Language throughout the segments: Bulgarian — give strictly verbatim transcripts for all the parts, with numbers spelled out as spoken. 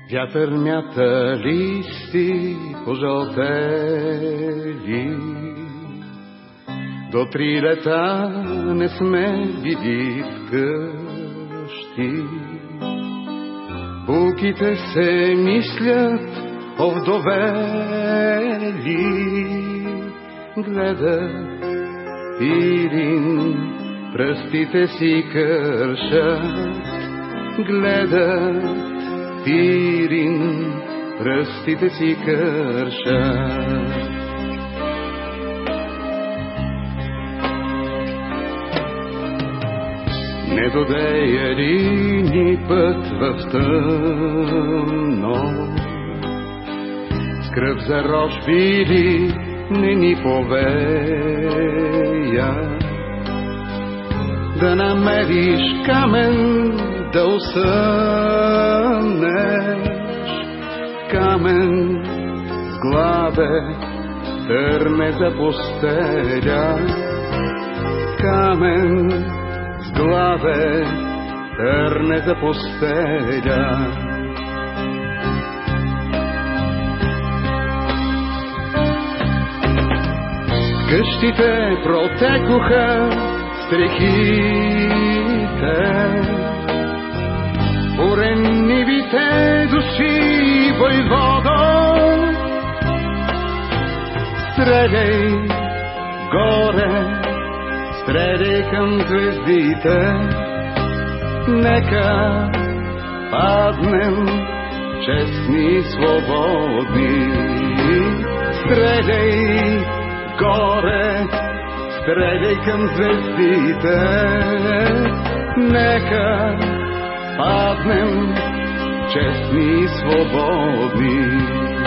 Вятър мята листи пожълтели, до три лета не сме били вкъщи. Булките се мислят овдовели, гледат пирин, пръстите си кършат, гледат пирин, пръстите си кършат. Не додея ли ни път в тъмно, скръб за рожби ли не ни повея, да намериш камен да усъмнеш, камен с главе търне за постеля, камен с главе търне за постеля. Къщите протекоха стрехите, поренивите души, войводо, стреляй горе, стреляй към звездите, нека паднем честни и свободни. Стреляй горе, стреляй към звездите, нека паднем честни и свободни.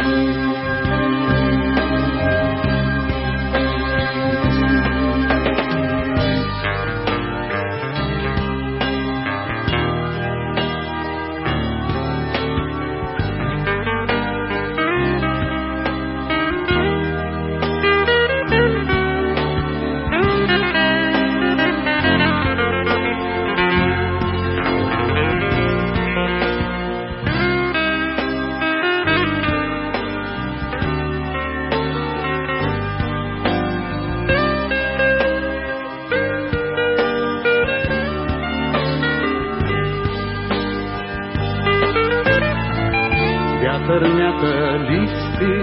Вятър мята листи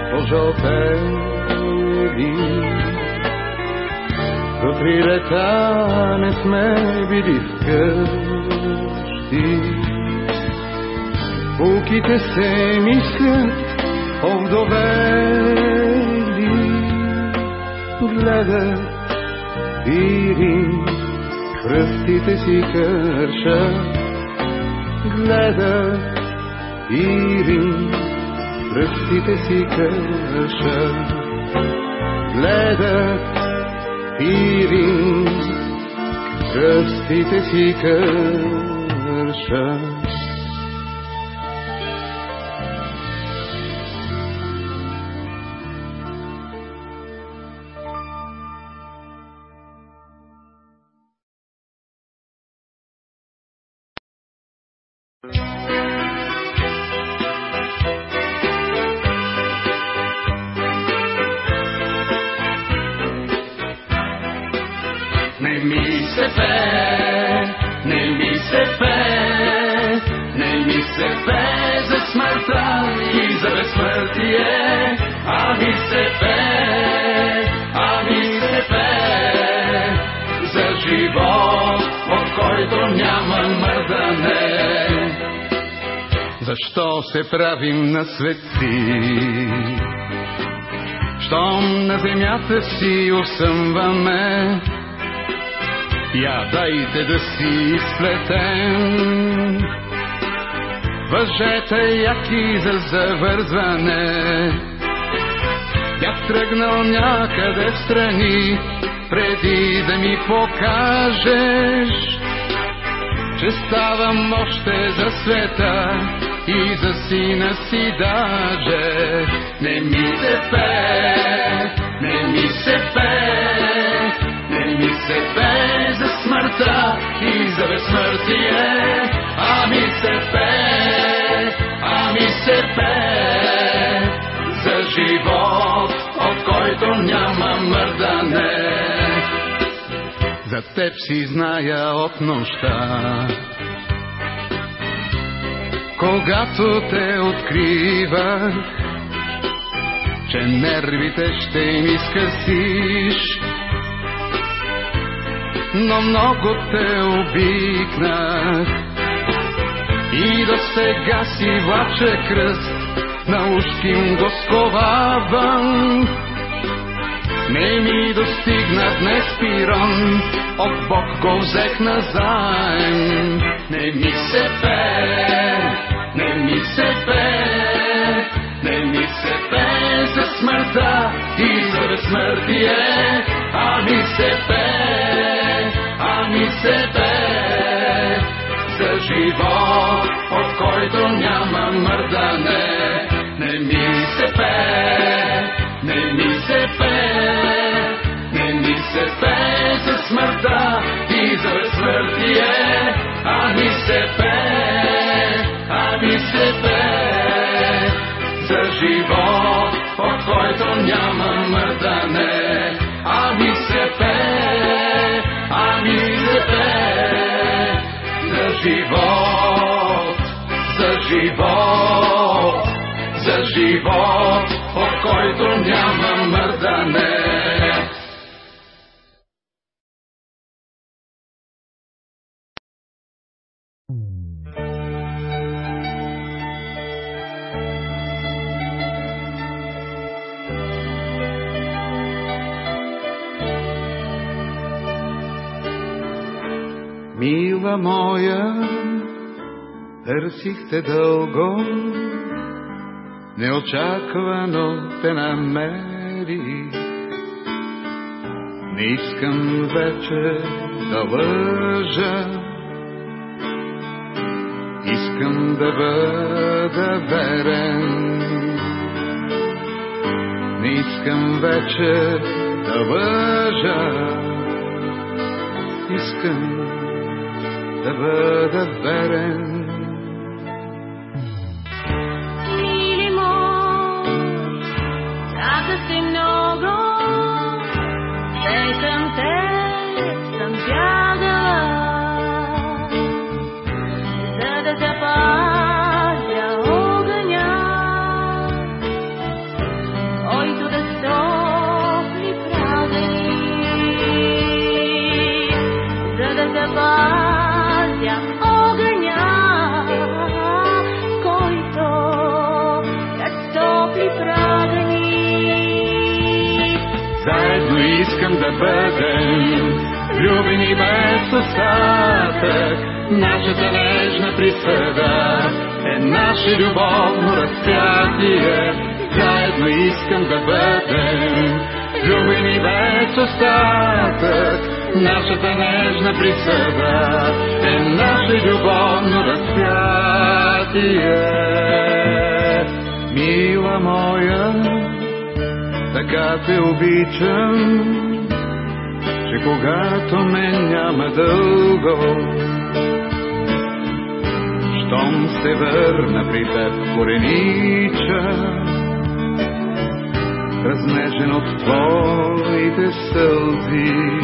пожълтели, до три лета не сме били вкъщи. Булките се мислят овдовели, гледат пирин, пръстите си кършат, гледат пирин, пръстите си кършат, гледат пирин, пръстите си кършат. Не ми се пее, не ми се пее, не ми се пее за смъртта и за безсмъртие, а ми се пее, а ми се пее за живот, от който няма мърдане. Защо се правим на светци? Щом на земята си усъмваме, я дайте да си сплетем въжета яки за завързване. Тя тръгнал някъде в страни, преди да ми покажеш, че ставам още за света и за сина си даже. Не ми се пее, не ми се пее, не ми се пее за смъртта и за безсмъртие, а ми се пее, а се пее за живот, от който няма мърдане. За теб си зная от нощта, когато те откривах, че нервите ще ми скъсиш, но много те обикнах и до сега си влаче кръст, на ушким го сковавам. Не ми достигна днес пирон, от Бог го взех назаем. Не ми се пее, не ми се пее, не ми се пее за смъртта и за безсмъртие, а ми се пее, а ми се пее за живот, от който няма мърдане. Не ми се пее, не ми се пее, не ми се пее за смъртта и за безсмъртие, а ми се пее, а ми се пее за живот, от който няма мърдане. А ми се пее, а ми се пее за живот, за живот, за живот, от който няма мърдане. Мила моя, търсихте дълго, неочаквано те намерих. Не искам вече да лъжа, искам да бъда верен. Не искам вече да лъжа, искам да бъда верен. Мили мой, чаках те много, те към те съм бягала, за да запазя огъня, който да стопли прага ни, за да запазя огъня, който да стопли прага ни. Заедно искам да бъдем влюбени без остатък. Нашата нежна присъда е наше любовно разпятие. Заедно искам да бъдем влюбени без остатък. Нашата нежна присъда е наше любовно разпятие. Мила моя, така те обичам, че когато ме няма дълго, щом се върна при теб коренича, разнежен от твоите сълзи.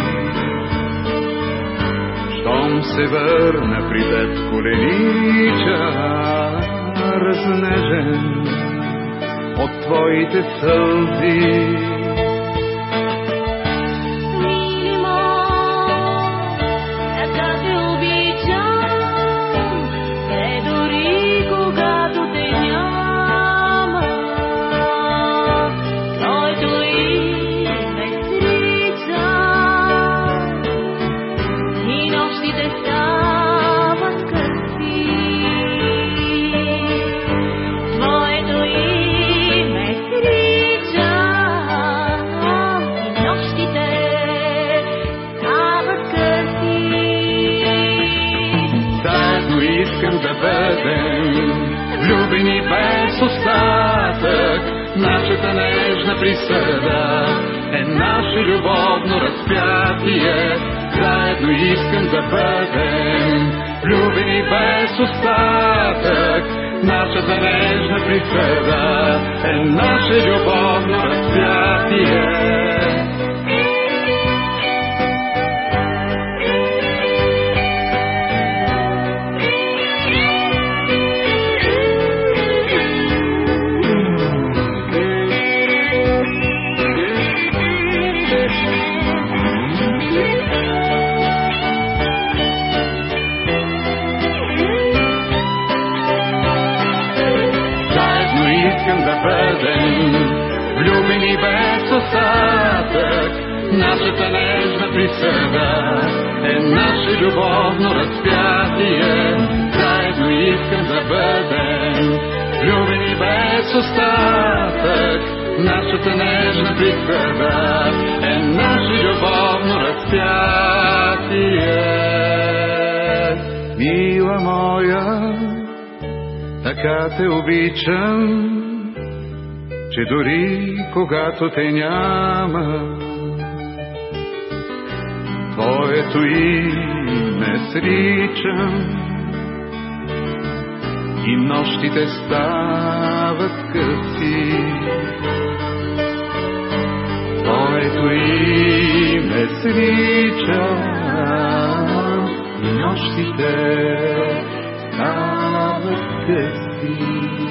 Щом се върна при теб коренича, разнежен от твоите сълзи. Да бъдем влюбени без остатък. Нашата нежна присъда е наше любовно разпятие. Заедно искам да бъдем влюбени без остатък. нашата нежна присъда е наше любовно разпятие. Влюбени без остатък, нашата нежна присъда е наше любовно разпятие. Заедно искам да бъдем влюбени без остатък, нашата нежна присъда е наше любовно разпятие. Мила моя, така те обичам, че дори когато те няма, твоето име сричам и нощите стават къси. Твоето име сричам и нощите стават къси.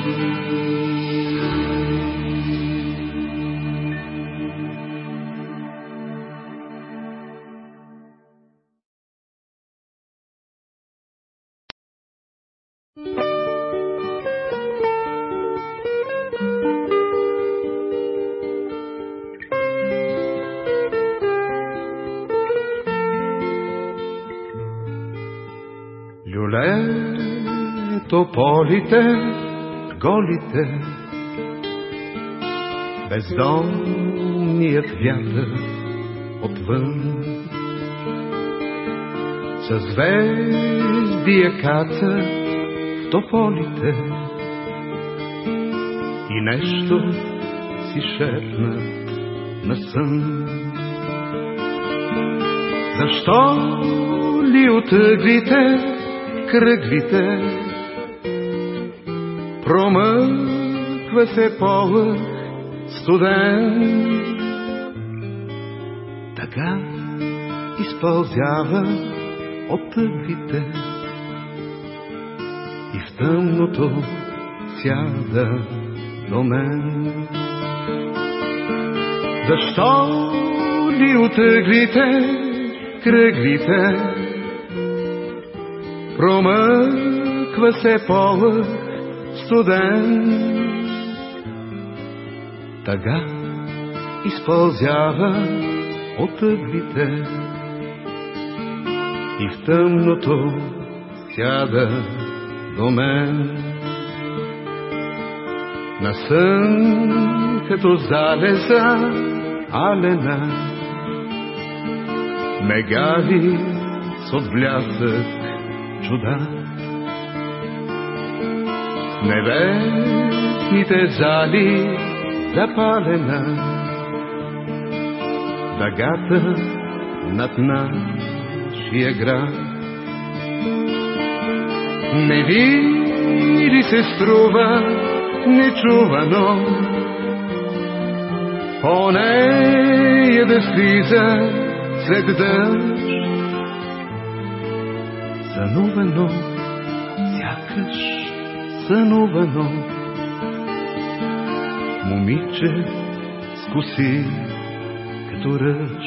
Тополите, голите, бездомният вятър отвън, съзвездия каца в тополите и нещо си шепна на сън. Защо ли от ъглите кръглите промъква се полъх студен? Тъга изпълзява от тъглите и в тъмното сяда до мен. Защо ли от ъглите кръглите промъква се полъх студен? Тъга изпълзява от ъглите и в тъмното сяда до мен. На сън като залеза алена ме гави с отблясък чуда. Небесните зали запалена, дъгата над нашия град. Не види се струва нечувано по нея да слиза след дъжд. Сънувано, сякаш сънувано, момиче с коси като ръж.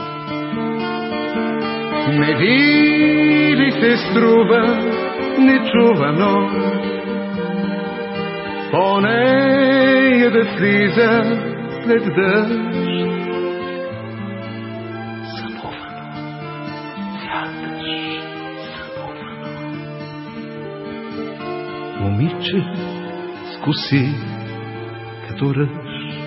Не види се струва нечувано по нея да слиза след дъжд. Сънувано, сякаш сънувано, момиче с коси като ръж.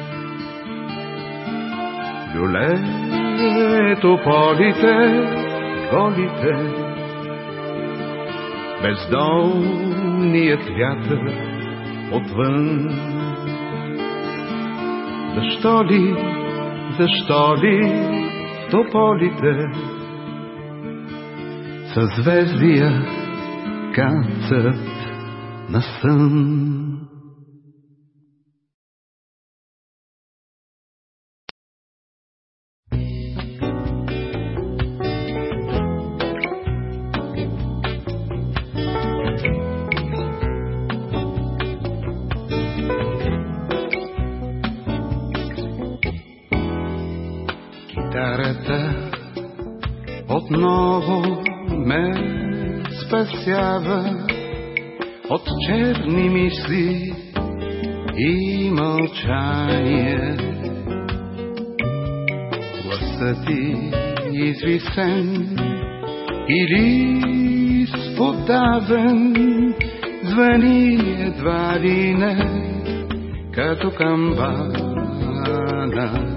Люлето полите, голите, бездомният вятър отвън. Защо ли, защо ли в тополите съзвездия кацат? Защо ли, защо ли в тополите, защо ли в тополите съзвездия кацат? Защо ли, защо ли в тополите съзвездия кацат? Защо ли, защо ли в тополите съзвездия кацат? Защо ли, защо ли в тополите съзвездия кацат? Защо ли, защо ли в тополите съзвездия кацат? Защо ли, защо ли в тополите съзвездия кацат? на сън. Китарата отново ме спасява от черни мисли и мълчание. Гласът ти извисен или сподавен звъни едва ли не като камбана.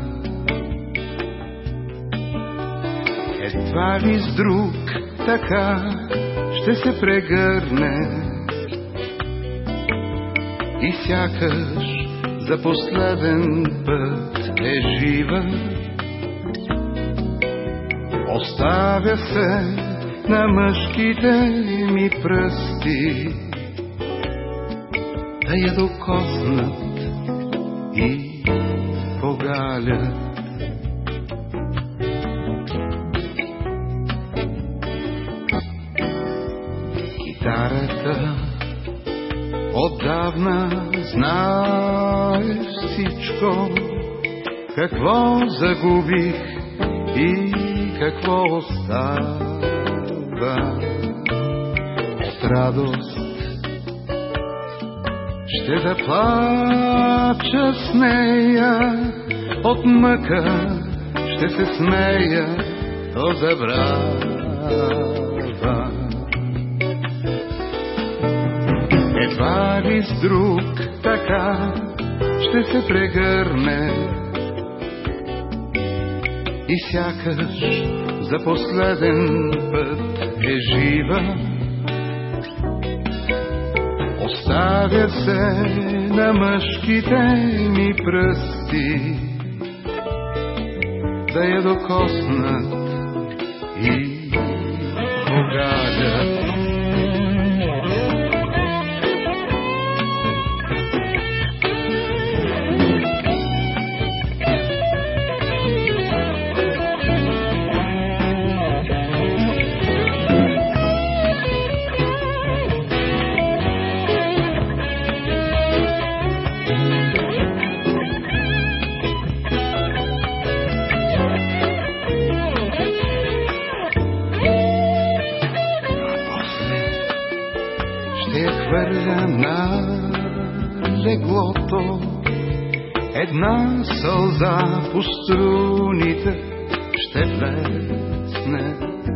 Едва ли с друг така ще се прегърне и сякаш за последен път е жива. Оставя се на мъжките ми пръсти да я докоснат и погалят. Китарата отдавна знаеш всичко, какво загубих и какво остава. От радост ще да плача с нея, от мъка ще се смея, то забравя. Едва ли с друг така ще се прегърне и сякаш за последен път е жива. Оставя се на мъжките ми пръсти да я докоснат и погалят. Хвърля на леглото една сълза по струните ще плесне.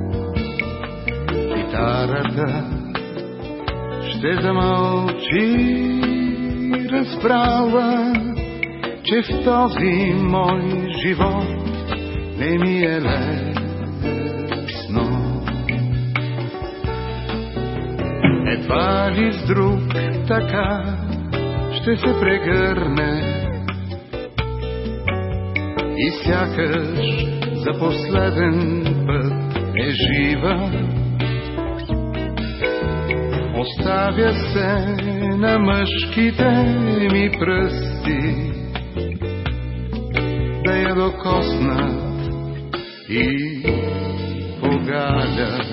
Китарата ще замълчи, разбрала, че в този мой живот не ми е лесно. Едва ли с друг така ще се прегърне и сякаш за последен път е жива. Оставя се на мъжките ми пръсти да я докоснат и погалят.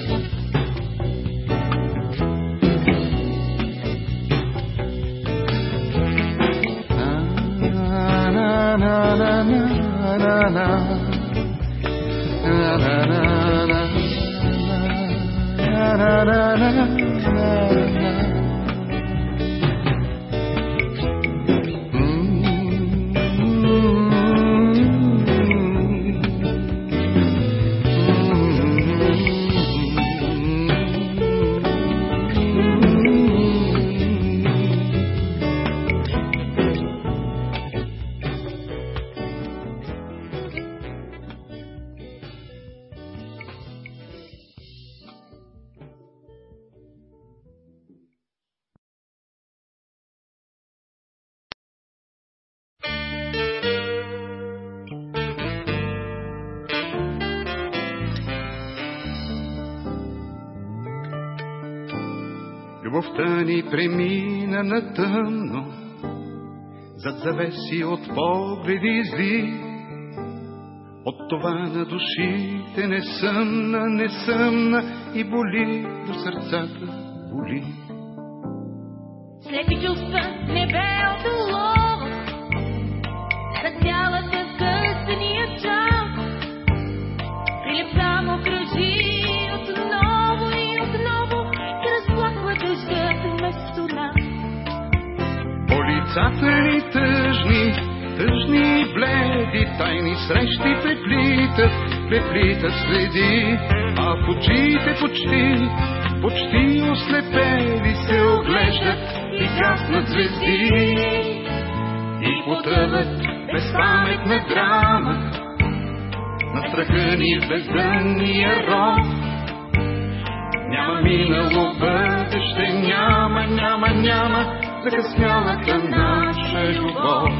любовта ни премина на тъмно, зад завеси от погледи зли. От това на душите не съмна, не съмна и боли до сърцата, боли. Слепи чувства не бе от улова за цялата късния час. Прилеп само кръжи отново и отново и разплаква дъждът вместо нас. По лицата ни тъжни, тъжни и бледи, тайни срещи преплитат, преплитат следи, а в очите почти, почти ослепели се оглеждат и гаснат звезди. И потъват безпаметна драма на страха ни в бездънния ров. Няма минало бъдеще, няма, няма, няма закъснялата наша любов.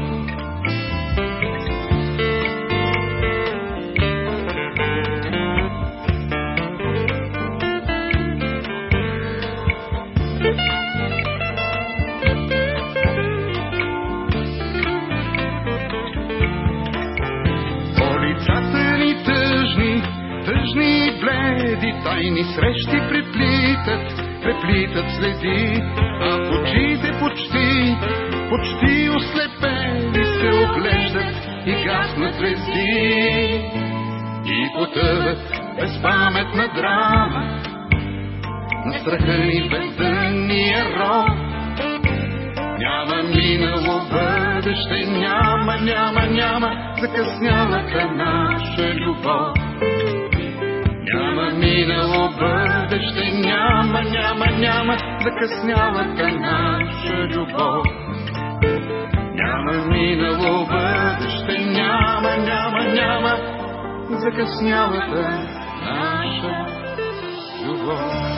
Тъжни и бледи, тайни срещи преплитат, преплитат следи, а в очите почти, почти ослепени се оглеждат и гаснат звезди. И потъват безпаметна драма на страха ни бездънния ров. Няма минало бъдеще, няма, няма, няма закъснялата наша любов. Няма минало бъдеще, няма, няма, няма закъснялата наша любов. Няма минало бъдеще, няма, няма, няма закъснялата наша любов.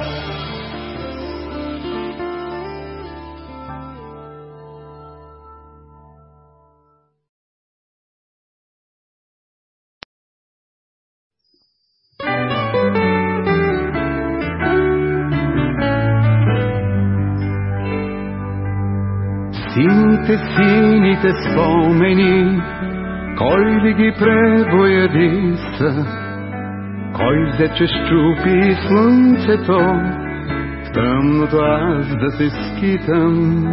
Сините, сините спомени, кой ли ги пребояди са? Кой взе, че щупи слънцето, в тъмното аз да се скитам?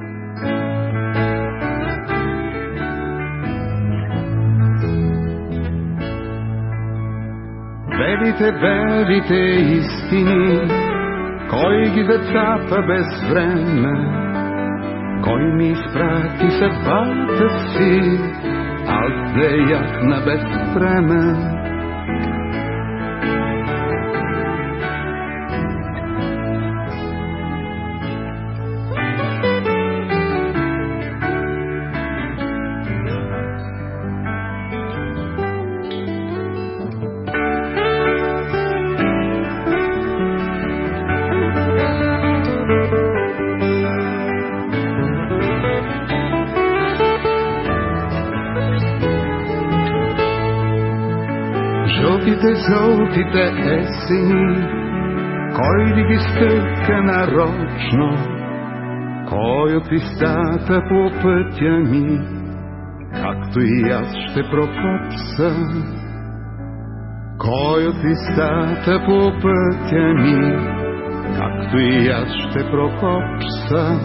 Белите, белите истини, кой ги зацапа без време? Кой ми изпрати съдбата си, аз да яхна безвреме? Жълтите, жълтите есени, кой ли ги стъпка нарочно? Кой от листата по пътя ми, както и аз ще прокопса? Кой от листата по пътя ми, както и аз ще прокопса?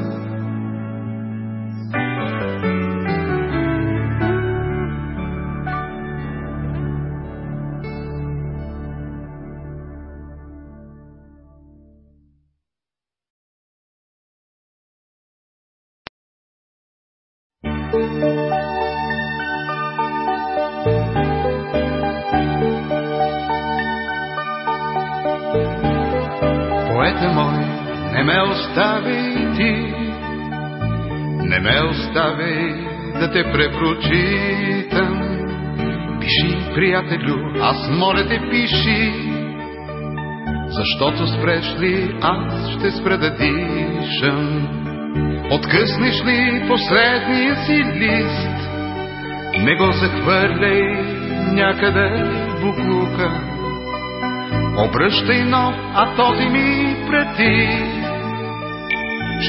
Поете мой, не ме остави ти, не ме остави да те препрочитам. Пиши, приятелю, аз моля те, пиши, защото спреш ли, аз ще спра да дишам. Откъснеш ли последния си лист, не го захвърляй някъде в буклука. Обръщай нов, а този ми прати.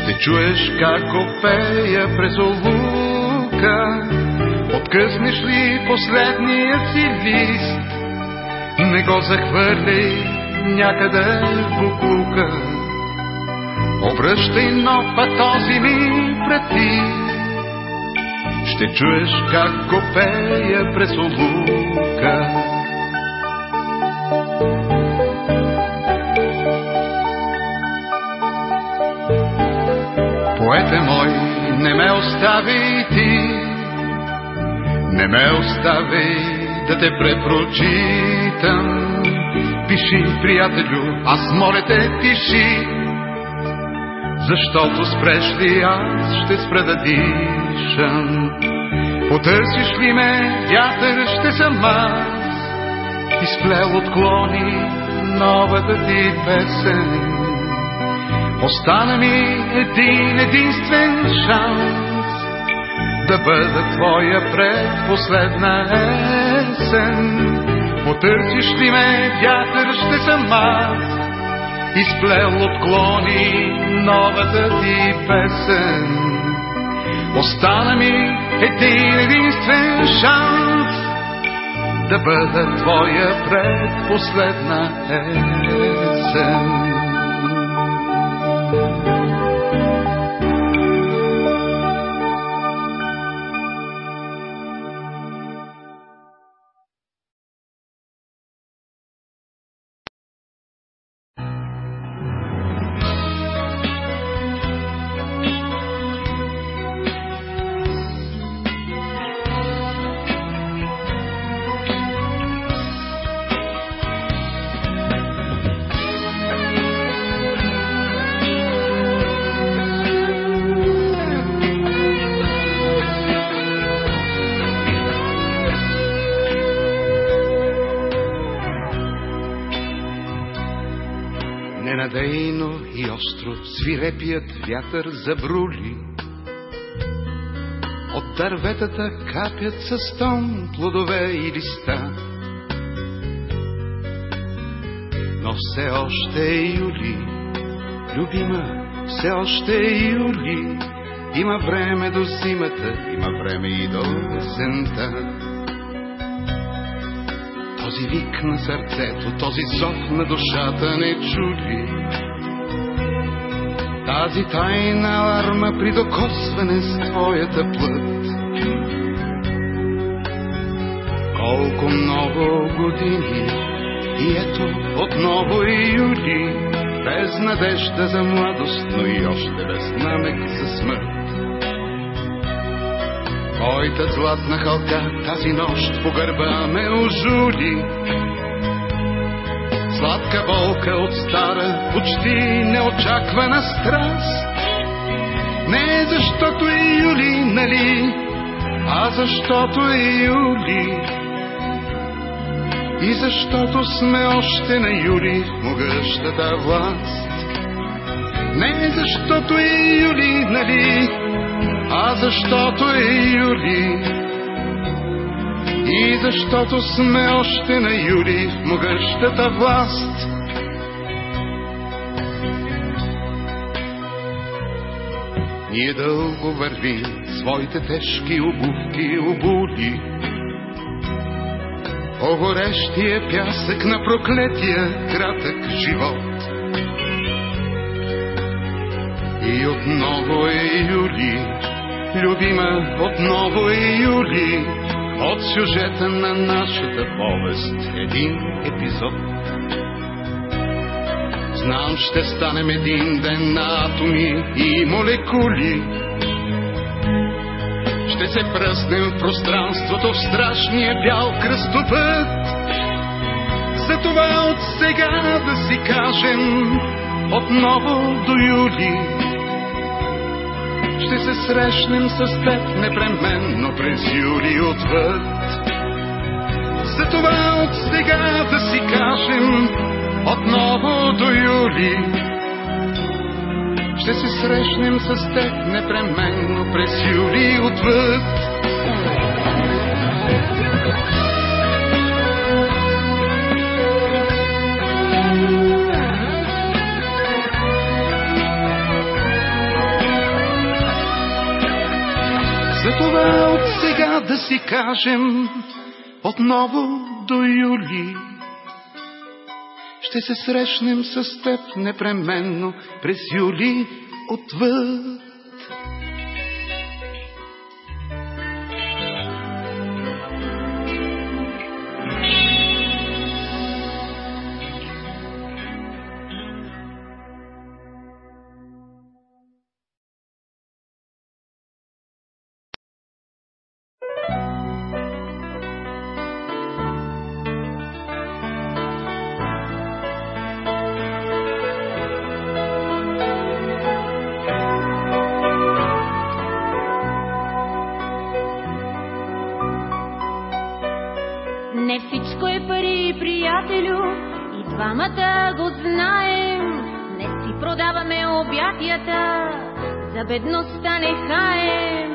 Ще чуеш как го пея през олука. Откъснеш ли последния си лист, не го захвърли някъде в буклука. Обръщай нов, а този ми прати. Ще чуеш как го пея през олука. Поете мой, не ме остави ти, не ме остави да те препрочитам. Пиши, приятелю, аз моля те, пиши, защото спреш ли аз ще спра да дишам. Потърсиш ли ме, вятър, ще съм аз, изплел отклони новата ти песен. Остана ми един единствен шанс да бъда твоя предпоследна есен. Потърсиш ли ме, вятър, ще съм аз, изплел отклони новата ти песен. Остана ми един единствен шанс да бъда твоя предпоследна есен. Ненадейно и остро свирепият вятър забрули. От дърветата капят със стон плодове и листа. Но все още е юли, любима, все още е юли. Има време до зимата, има време и до есента. Този вик на сърцето, този зов на душата не чули. Тази тайна аларма при докосване с твоята плът. Колко много години и ето отново и юли, без надежда за младост, но и още без намек за смърт. Твоята златна халка тази нощ по гърба ме ожули. Сладка болка от стара, почти неочаквана страст. Не защото е юли, нали, а защото е юли. И защото сме още на юли в могъщата власт. Не защото е юли, нали, а защото е юли. И защото сме още на юли в могъщата власт. Ние дълго вървим своите тежки обувки обули по горещия пясък на проклетия кратък живот. И отново е юли, любима, отново е юли. От сюжета на нашата повест един епизод. Знам, ще станем един ден на атоми и молекули. Ще се пръснем в пространството в страшния бял кръстопът. Затова от сега да си кажем отново до юли. Ще се срещнем с теб непременно през юли отвъд. Затова от сега да си кажем отново до юли. Ще се срещнем с теб непременно през юли отвъд. си кажем отново до юли. Ще се срещнем с теб непременно през юли отвъд. Не всичко е пари, приятелю, и двамата го знаем. Не си продаваме обятията, за бедността не хаем,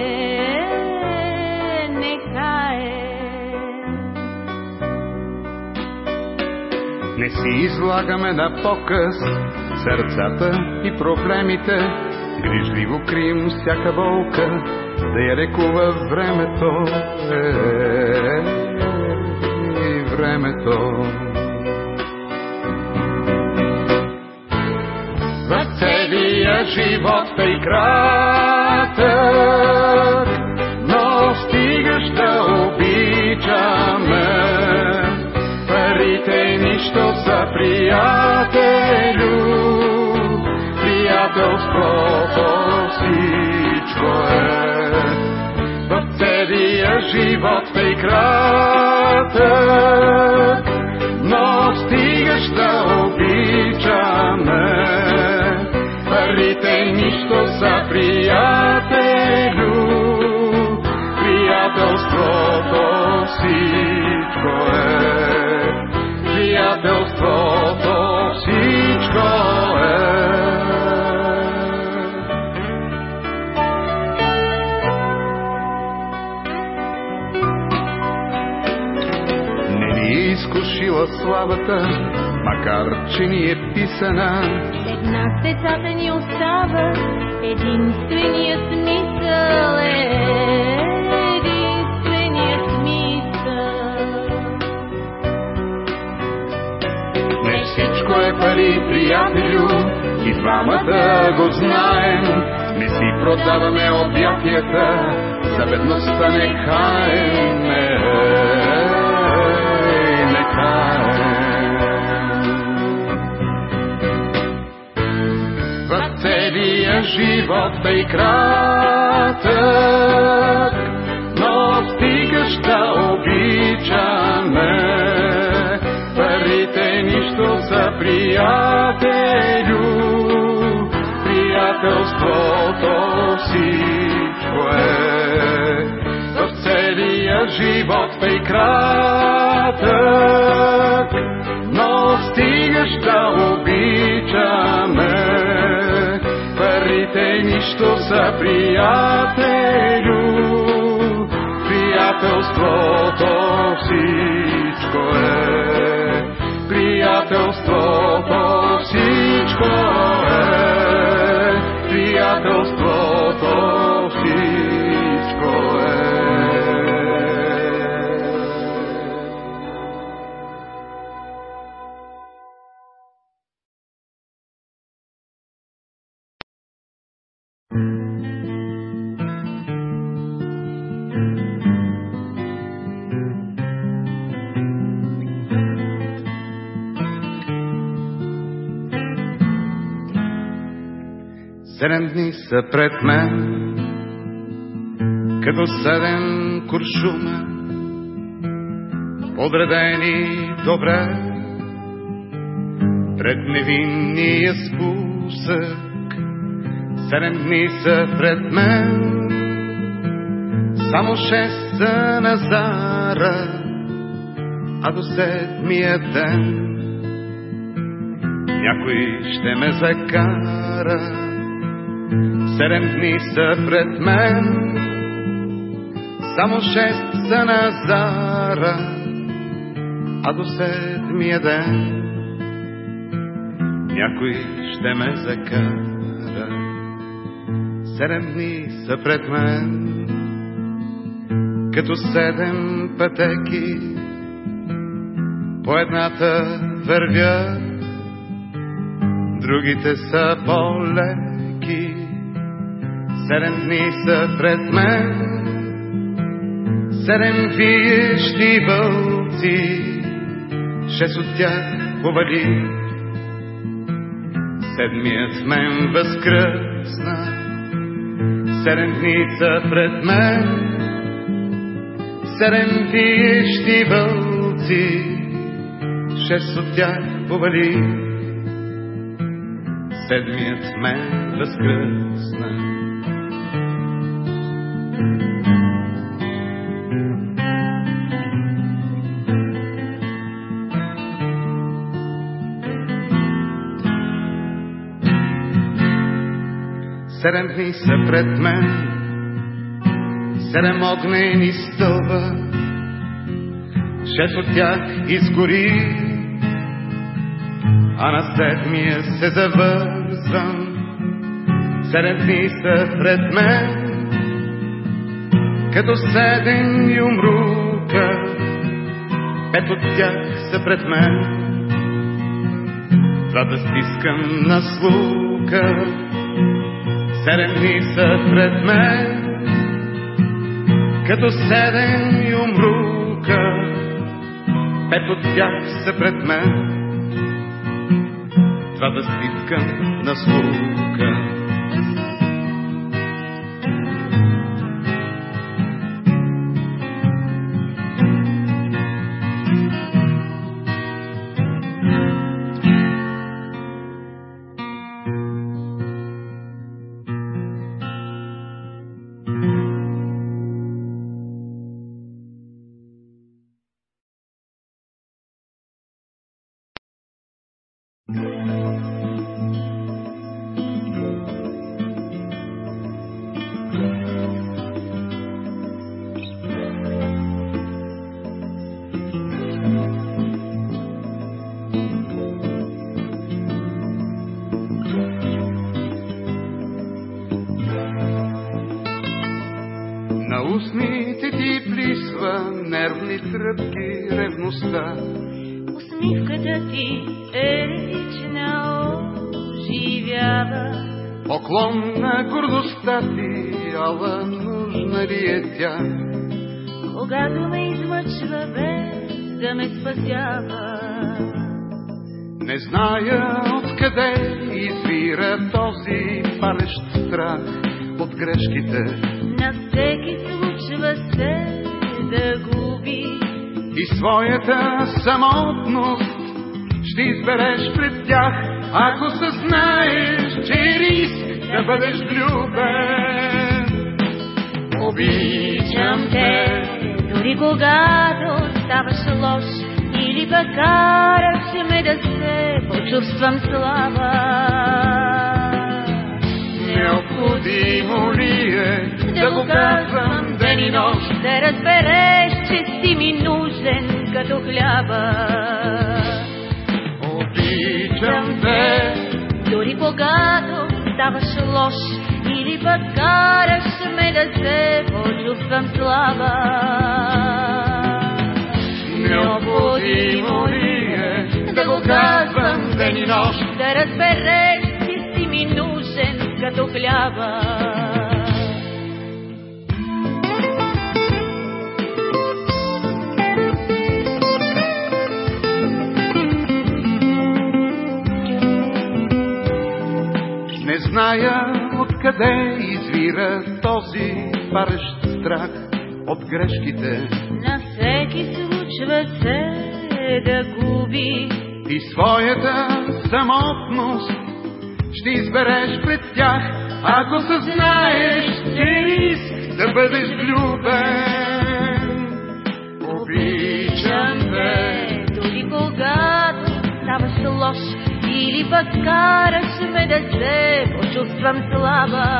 не хаем. Не си излагаме на показ сърцата и проблемите, грижливо крием всяка болка, да я лекува времето. Времето. За целия живот тъй кратък, но стигаш да обичаме. Парите нищо са, приятелю, приятелството всичко е. В целия живот тъй кратък, но стигаш да обичаме. Парите нищо са, приятелю, приятелството всичко е. Приятелството всичко е. Изкушила славата, макар че ни е писана. След нас децата ни остава единствения смисъл, е единствения смисъл. Не всичко е пари, приятелю, и двамата го знаем. Не си продаваме обятията, за бедността не хаем. В целия живот тъй кратък, но стигаш да обичаме. Парите нищо са, приятелю, приятелството всичко е. В целия живот тъй кратък, но стигаш да обичаме. Парите нищо са, приятелю, приятелството всичко е. Приятелството всичко е. Приятелството всичко е. Седем дни са пред мен, като седем куршума, подредени добре, пред невинния спусък. Седем дни са пред мен, само шест са на зара, а до седмия ден някой ще ме закара. Седем дни са пред мен, само шест са на зара, а до седмия ден някой ще ме закара. Седем дни са пред мен, като седем пътеки. По едната вървя, другите са по-леки. Седем дни са пред мен, седем виещи вълци, шест от тях повали. Седмият мен възкръсна, седем дни са пред мен, седем виещи вълци, шест от тях повали. Седмият мен възкръсна. Седем дни са пред мен, седем огнени стълба, шест от тях изгори, а на седмия се завързвам. Седем дни са пред мен, като седем юмрука, пет от тях са пред мен. Два да стискам на слука. Седем дни са пред мен, като седем юмрука, пет от тях са пред мен. Два да стискам на слука. На устните ти плисва нервни тръпки ревността. Усмивката ти ерична оживява. Поклон на гордостта ти, ала нужна ли е тя? Когато ме измъчва без да ме спасява. Не зная откъде извира този палещ страх от грешките. На всеки случва се да губи и своята самотност ще избереш пред тях, ако съзнаеш, че е риск да бъдеш влюбен. Обичам те, дори когато ставаш лош или пък караш ме да се почувствам слаба. Необходимо ли е да го казвам ден и нощ? Да разбереш, че си ми нужен като хляба. Обичам те, дори когато ставаш лош или пък караш ме да се почувствам слаба. Необходимо ли е да го казвам ден и нощ? Да разбереш, че си ми нужен като хляба. Не зная откъде извира този парещ страх от грешките. На всеки случва се да губи и своята самотност ще избереш пред тях, ако съзнаеш, че е риск да бъдеш влюбен. Обичам те, дори когато ставаш лош или пък караш ме да се почувствам слаба.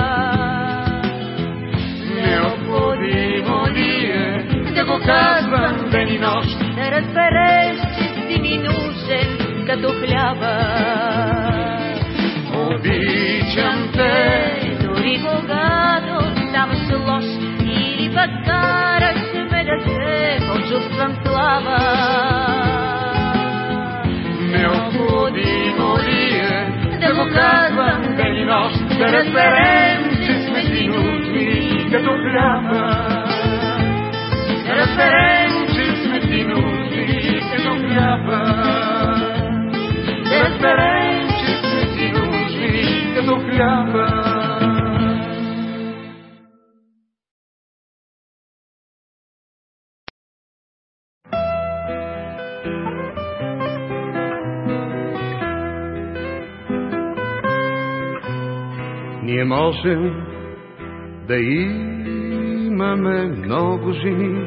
Необходимо ли е да го казвам ден и нощ? Да разбереш, че си ми нужен като хляба. Обичам те, дори когато ставаш лош или пък караш казвам ден и нощ, да разберем, че сме си нужни като хляба. Да разберем, че сме си нужни като хляба. Да разберем, че сме си нужни като хляба. Ние можем да имаме много жени,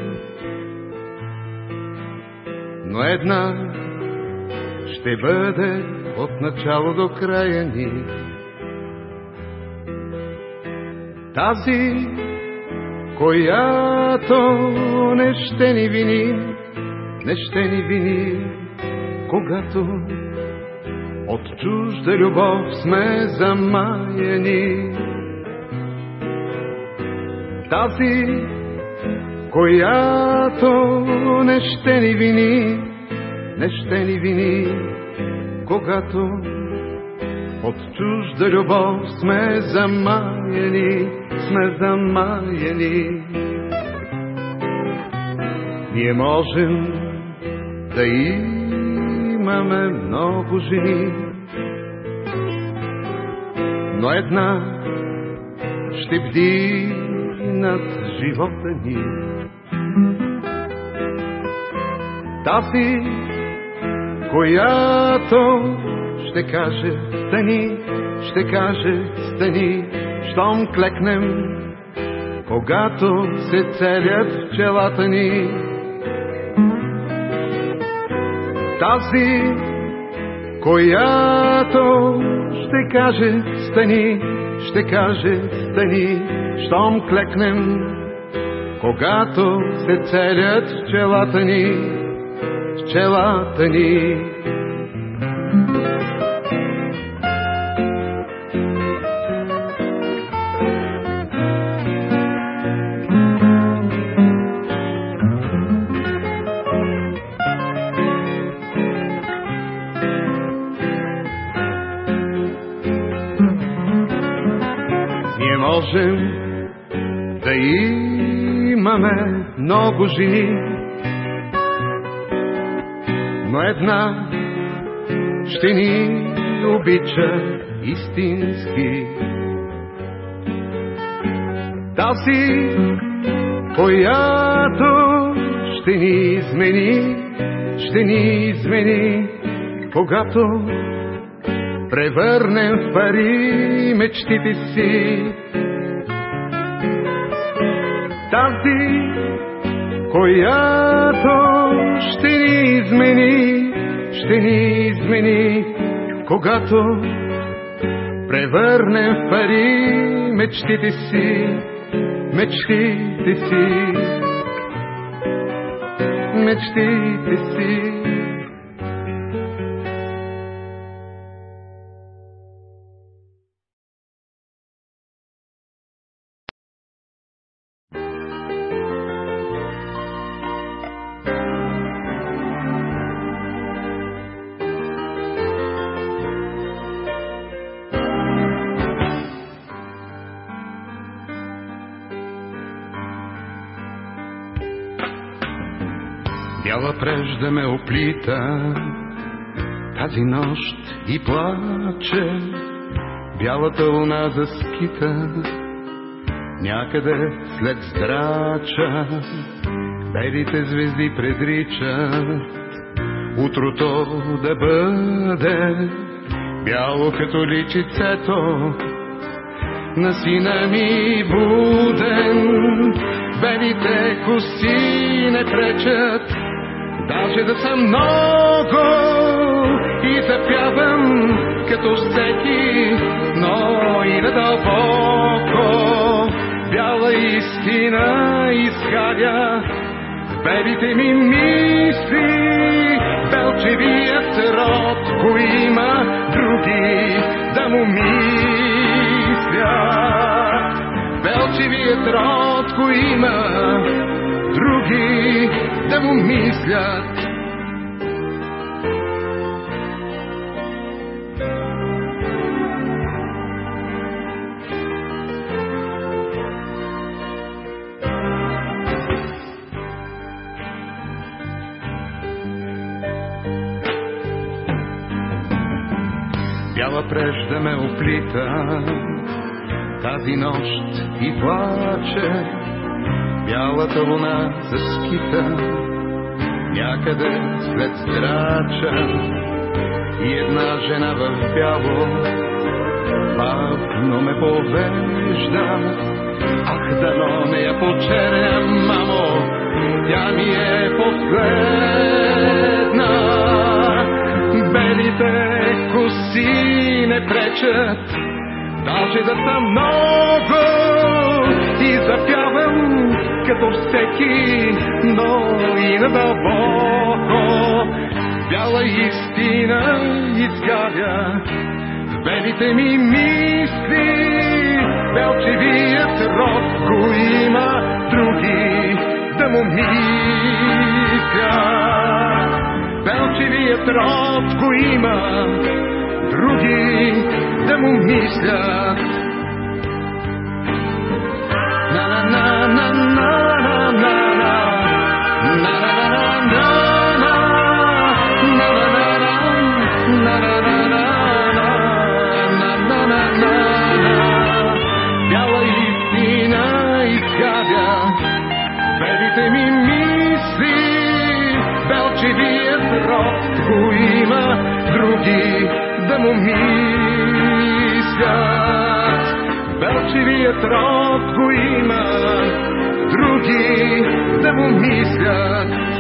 но една ще бъде от начало до края ни. Тази, която не ще ни вини, не ще ни вини, когато от чужда любов сме замаяни. Тази, която не ще ни вини, не ще ни вини, когато от чужда любов сме замаяни, сме замаяни. Ние можем да имаме много жени, но една ще бди над живота ни. Тази, която ще каже стани, ще каже стани, щом клекнем, когато се целят пчелата ни. Тази, която ще каже стани, ще каже стани, щом клекнем, когато се целят пчелата ни, пчелата ни. Можем да имаме много жени, но една ще ни обича истински. Тази, която ще ни измени, ще ни измени, когато превърнем в пари мечтите си. Тази, която ще ни измени, ще ни измени, когато превърнем в пари мечтите си, мечтите си, мечтите си. Бяла прежда ме оплита тази нощ и плаче, бялата луна заскита някъде след здрача, белите звезди предричат утрото да бъде бяло като личицето на сина ми буден. Белите коси не пречат даже да съм много и да пявам като всеки, но и да дълбоко бяла истина изгаря в белите ми мисли. Белчевият род, го има други да му мислят. Белчевият род, го има други да му мислят. бяла прежда ме оплита, тази нощ и плаче, бялата луна заскита някъде след страча и една жена в бяло бавно ме повежда. Ах, дано не я почерня, мамо, тя ми е последна. Белите коси не пречат, даже да са много, и запявам като всеки, но и надълбоко. Бяла истина изгаря в белите ми мисли, белчевият род го има, други да му мислят. Белчевият род го има, други да му мислят. На на на на на на на на бяла истина изгадя белите ми мисли, белчевият род го има, други да му мислят. Белчевият род го има, други да му мислят.